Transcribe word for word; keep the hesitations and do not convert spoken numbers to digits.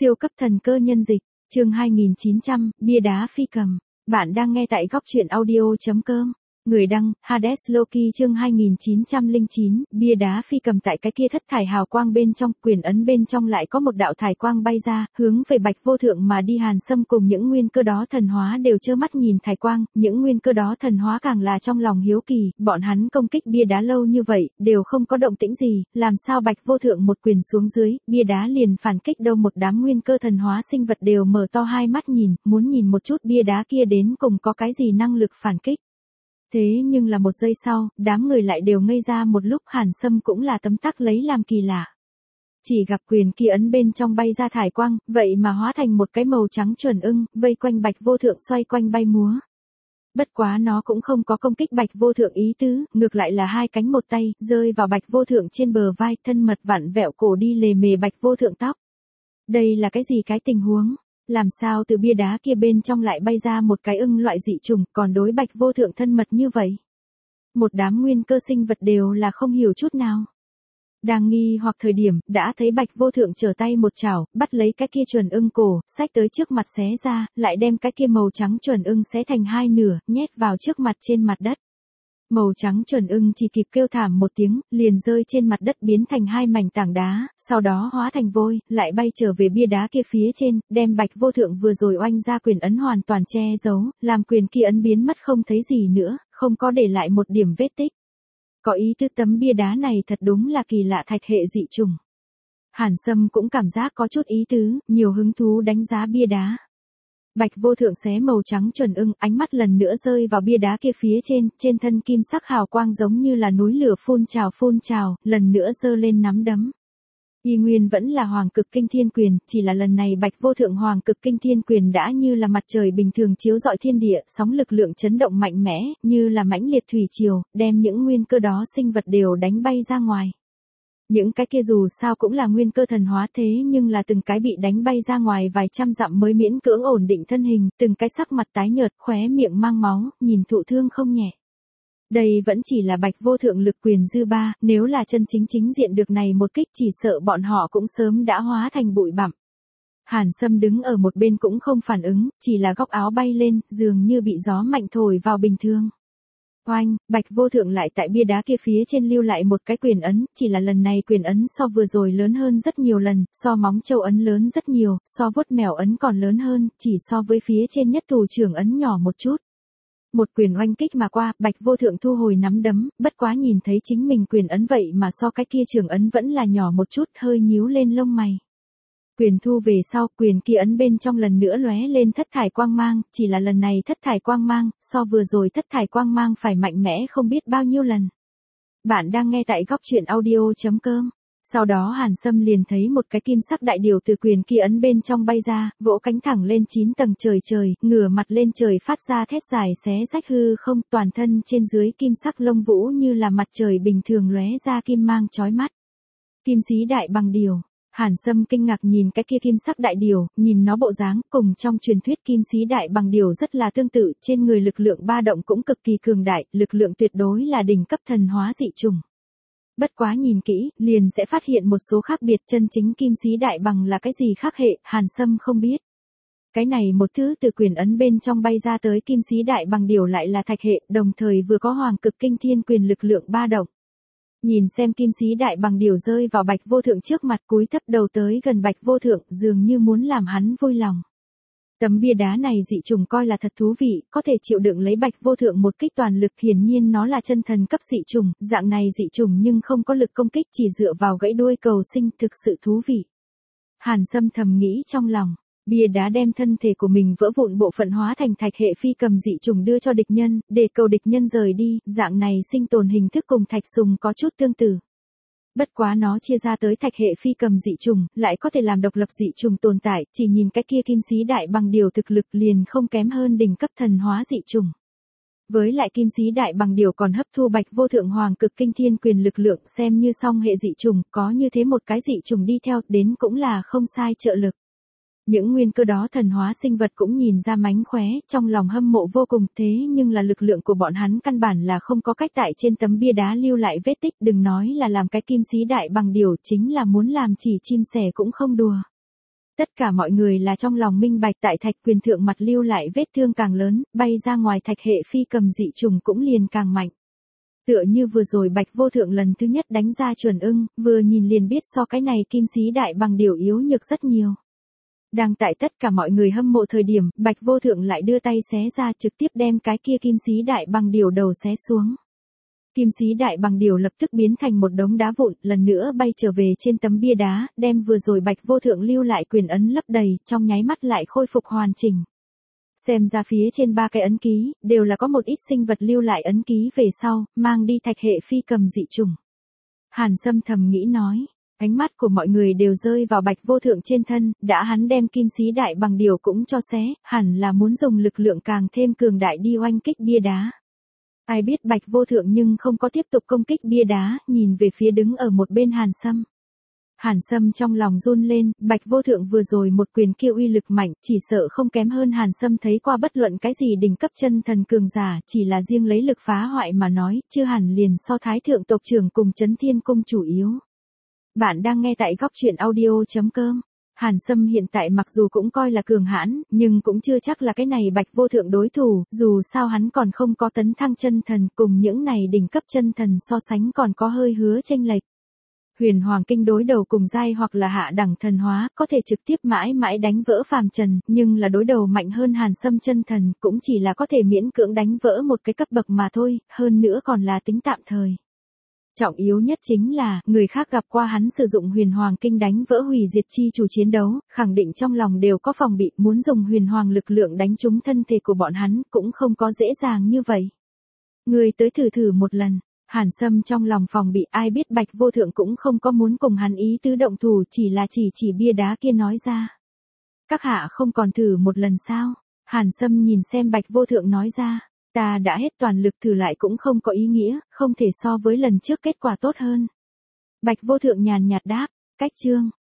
Siêu cấp thần cơ nhân dịch, chương hai nghìn chín trăm, bia đá phi cầm. Bạn đang nghe tại góc truyện audio.com. Người đăng, Hades Loki chương hai nghìn chín trăm lẻ chín, bia đá phi cầm tại cái kia thất thải hào quang bên trong, quyền ấn bên trong lại có một đạo thải quang bay ra, hướng về Bạch Vô Thượng mà đi. Hàn Sâm cùng những nguyên cơ đó thần hóa đều trơ mắt nhìn thải quang, những nguyên cơ đó thần hóa càng là trong lòng hiếu kỳ, bọn hắn công kích bia đá lâu như vậy, đều không có động tĩnh gì, làm sao Bạch Vô Thượng một quyền xuống dưới, bia đá liền phản kích đâu. Một đám nguyên cơ thần hóa sinh vật đều mở to hai mắt nhìn, muốn nhìn một chút bia đá kia đến cùng có cái gì năng lực phản kích. Thế nhưng là một giây sau, đám người lại đều ngây ra một lúc. Hàn Sâm cũng là tấm tắc lấy làm kỳ lạ. Chỉ gặp quyền kia ấn bên trong bay ra thải quang, vậy mà hóa thành một cái màu trắng chuẩn ưng, vây quanh Bạch Vô Thượng xoay quanh bay múa. Bất quá nó cũng không có công kích Bạch Vô Thượng ý tứ, ngược lại là hai cánh một tay, rơi vào Bạch Vô Thượng trên bờ vai, thân mật vặn vẹo cổ đi lề mề Bạch Vô Thượng tóc. Đây là cái gì cái tình huống? Làm sao từ bia đá kia bên trong lại bay ra một cái ưng loại dị trùng, còn đối Bạch Vô Thượng thân mật như vậy? Một đám nguyên cơ sinh vật đều là không hiểu chút nào. Đang nghi hoặc thời điểm, đã thấy Bạch Vô Thượng trở tay một chảo, bắt lấy cái kia chuẩn ưng cổ, xách tới trước mặt xé ra, lại đem cái kia màu trắng chuẩn ưng xé thành hai nửa, nhét vào trước mặt trên mặt đất. Màu trắng chuẩn ưng chỉ kịp kêu thảm một tiếng, liền rơi trên mặt đất biến thành hai mảnh tảng đá, sau đó hóa thành vôi, lại bay trở về bia đá kia phía trên, đem Bạch Vô Thượng vừa rồi oanh ra quyền ấn hoàn toàn che giấu, làm quyền kia ấn biến mất không thấy gì nữa, không có để lại một điểm vết tích. Có ý tứ tấm bia đá này thật đúng là kỳ lạ thạch hệ dị trùng. Hàn Sâm cũng cảm giác có chút ý tứ, nhiều hứng thú đánh giá bia đá. Bạch Vô Thượng xé màu trắng chuẩn ưng, ánh mắt lần nữa rơi vào bia đá kia phía trên, trên thân kim sắc hào quang giống như là núi lửa phun trào phun trào, lần nữa giơ lên nắm đấm. Y nguyên vẫn là Hoàng Cực Kinh Thiên Quyền, chỉ là lần này Bạch Vô Thượng Hoàng Cực Kinh Thiên Quyền đã như là mặt trời bình thường chiếu rọi thiên địa, sóng lực lượng chấn động mạnh mẽ, như là mãnh liệt thủy triều, đem những nguyên cơ đó sinh vật đều đánh bay ra ngoài. Những cái kia dù sao cũng là nguyên cơ thần hóa thế nhưng là từng cái bị đánh bay ra ngoài vài trăm dặm mới miễn cưỡng ổn định thân hình, từng cái sắc mặt tái nhợt, khóe miệng mang máu, nhìn thụ thương không nhẹ. Đây vẫn chỉ là Bạch Vô Thượng lực quyền dư ba, nếu là chân chính chính diện được này một kích chỉ sợ bọn họ cũng sớm đã hóa thành bụi bặm. Hàn Sâm đứng ở một bên cũng không phản ứng, chỉ là góc áo bay lên, dường như bị gió mạnh thổi vào bình thường. Oanh, Bạch Vô Thượng lại tại bia đá kia phía trên lưu lại một cái quyền ấn, chỉ là lần này quyền ấn so vừa rồi lớn hơn rất nhiều lần, so móng châu ấn lớn rất nhiều, so vuốt mèo ấn còn lớn hơn, chỉ so với phía trên nhất thủ trưởng ấn nhỏ một chút. Một quyền oanh kích mà qua, Bạch Vô Thượng thu hồi nắm đấm, bất quá nhìn thấy chính mình quyền ấn vậy mà so cái kia trưởng ấn vẫn là nhỏ một chút, hơi nhíu lên lông mày. Quyền thu về sau, quyền kia ấn bên trong lần nữa lóe lên thất thải quang mang, chỉ là lần này thất thải quang mang, so vừa rồi thất thải quang mang phải mạnh mẽ không biết bao nhiêu lần. Bạn đang nghe tại góc truyện audio.com. Sau đó Hàn Sâm liền thấy một cái kim sắc đại điều từ quyền kia ấn bên trong bay ra, vỗ cánh thẳng lên chín tầng trời trời, ngửa mặt lên trời phát ra thét dài xé rách hư không, toàn thân trên dưới kim sắc lông vũ như là mặt trời bình thường lóe ra kim mang chói mắt. Kim sĩ đại bằng điều. Hàn Sâm kinh ngạc nhìn cái kia kim sắc đại điều, nhìn nó bộ dáng, cùng trong truyền thuyết kim sĩ đại bằng điều rất là tương tự, trên người lực lượng ba động cũng cực kỳ cường đại, lực lượng tuyệt đối là đỉnh cấp thần hóa dị trùng. Bất quá nhìn kỹ, liền sẽ phát hiện một số khác biệt, chân chính kim sĩ đại bằng là cái gì khác hệ, Hàn Sâm không biết. Cái này một thứ từ quyền ấn bên trong bay ra tới kim sĩ đại bằng điều lại là thạch hệ, đồng thời vừa có Hoàng Cực Kinh Thiên Quyền lực lượng ba động. Nhìn xem kim sĩ đại bằng điều rơi vào Bạch Vô Thượng trước mặt, cúi thấp đầu tới gần Bạch Vô Thượng, dường như muốn làm hắn vui lòng. Tấm bia đá này dị trùng coi là thật thú vị, có thể chịu đựng lấy Bạch Vô Thượng một kích toàn lực, hiển nhiên nó là chân thần cấp dị trùng, dạng này dị trùng nhưng không có lực công kích, chỉ dựa vào gãy đuôi cầu sinh, thực sự thú vị. Hàn Sâm thầm nghĩ trong lòng. Bia đá đem thân thể của mình vỡ vụn bộ phận hóa thành thạch hệ phi cầm dị trùng đưa cho địch nhân, để cầu địch nhân rời đi, dạng này sinh tồn hình thức cùng thạch sùng có chút tương tự. Bất quá nó chia ra tới thạch hệ phi cầm dị trùng, lại có thể làm độc lập dị trùng tồn tại, chỉ nhìn cái kia kim sĩ đại bằng điều thực lực liền không kém hơn đỉnh cấp thần hóa dị trùng. Với lại kim sĩ đại bằng điều còn hấp thu Bạch Vô Thượng Hoàng Cực Kinh Thiên Quyền lực lượng, xem như song hệ dị trùng, có như thế một cái dị trùng đi theo, đến cũng là không sai trợ lực. Những nguyên cơ đó thần hóa sinh vật cũng nhìn ra mánh khóe, trong lòng hâm mộ vô cùng, thế nhưng là lực lượng của bọn hắn căn bản là không có cách tại trên tấm bia đá lưu lại vết tích, đừng nói là làm cái kim sĩ đại bằng điều, chính là muốn làm chỉ chim sẻ cũng không đùa. Tất cả mọi người là trong lòng minh bạch tại thạch quyền thượng mặt lưu lại vết thương càng lớn, bay ra ngoài thạch hệ phi cầm dị trùng cũng liền càng mạnh. Tựa như vừa rồi Bạch Vô Thượng lần thứ nhất đánh ra chuẩn ưng, vừa nhìn liền biết so cái này kim xí đại bằng điểu yếu nhược rất nhiều. Đang tại tất cả mọi người hâm mộ thời điểm, Bạch Vô Thượng lại đưa tay xé ra trực tiếp đem cái kia kim xí đại bằng điểu đầu xé xuống. Kim xí đại bằng điểu lập tức biến thành một đống đá vụn, lần nữa bay trở về trên tấm bia đá, đem vừa rồi Bạch Vô Thượng lưu lại quyền ấn lấp đầy, trong nháy mắt lại khôi phục hoàn chỉnh. Xem ra phía trên ba cái ấn ký, đều là có một ít sinh vật lưu lại ấn ký về sau, mang đi thạch hệ phi cầm dị trùng. Hàn Sâm thầm nghĩ nói, ánh mắt của mọi người đều rơi vào Bạch Vô Thượng trên thân, đã hắn đem kim xí đại bằng điểu cũng cho xé, hẳn là muốn dùng lực lượng càng thêm cường đại đi oanh kích bia đá. Ai biết Bạch Vô Thượng nhưng không có tiếp tục công kích bia đá, nhìn về phía đứng ở một bên Hàn Sâm. Hàn Sâm trong lòng run lên, Bạch Vô Thượng vừa rồi một quyền kia uy lực mạnh, chỉ sợ không kém hơn Hàn Sâm thấy qua bất luận cái gì đỉnh cấp chân thần cường giả, chỉ là riêng lấy lực phá hoại mà nói, chưa hẳn liền so Thái Thượng tộc trưởng cùng Chấn Thiên Cung chủ yếu. Bạn đang nghe tại góc truyện audio chấm com. Hàn Sâm hiện tại mặc dù cũng coi là cường hãn, nhưng cũng chưa chắc là cái này Bạch Vô Thượng đối thủ, dù sao hắn còn không có tấn thăng chân thần, cùng những này đỉnh cấp chân thần so sánh còn có hơi hứa chênh lệch. Huyền Hoàng Kinh đối đầu cùng giai hoặc là hạ đẳng thần hóa, có thể trực tiếp mãi mãi đánh vỡ phàm trần, nhưng là đối đầu mạnh hơn Hàn Sâm chân thần, cũng chỉ là có thể miễn cưỡng đánh vỡ một cái cấp bậc mà thôi, hơn nữa còn là tính tạm thời. Trọng yếu nhất chính là, người khác gặp qua hắn sử dụng Huyền Hoàng Kinh đánh vỡ hủy diệt chi chủ chiến đấu, khẳng định trong lòng đều có phòng bị, muốn dùng Huyền Hoàng lực lượng đánh trúng thân thể của bọn hắn, cũng không có dễ dàng như vậy. Người tới thử thử một lần. Hàn Sâm trong lòng phòng bị, ai biết Bạch Vô Thượng cũng không có muốn cùng hắn ý tứ động thủ, chỉ là chỉ chỉ bia đá kia nói ra. Các hạ không còn thử một lần sao? Hàn Sâm nhìn xem Bạch Vô Thượng nói ra, ta đã hết toàn lực thử lại cũng không có ý nghĩa, không thể so với lần trước kết quả tốt hơn. Bạch Vô Thượng nhàn nhạt đáp, cách chương,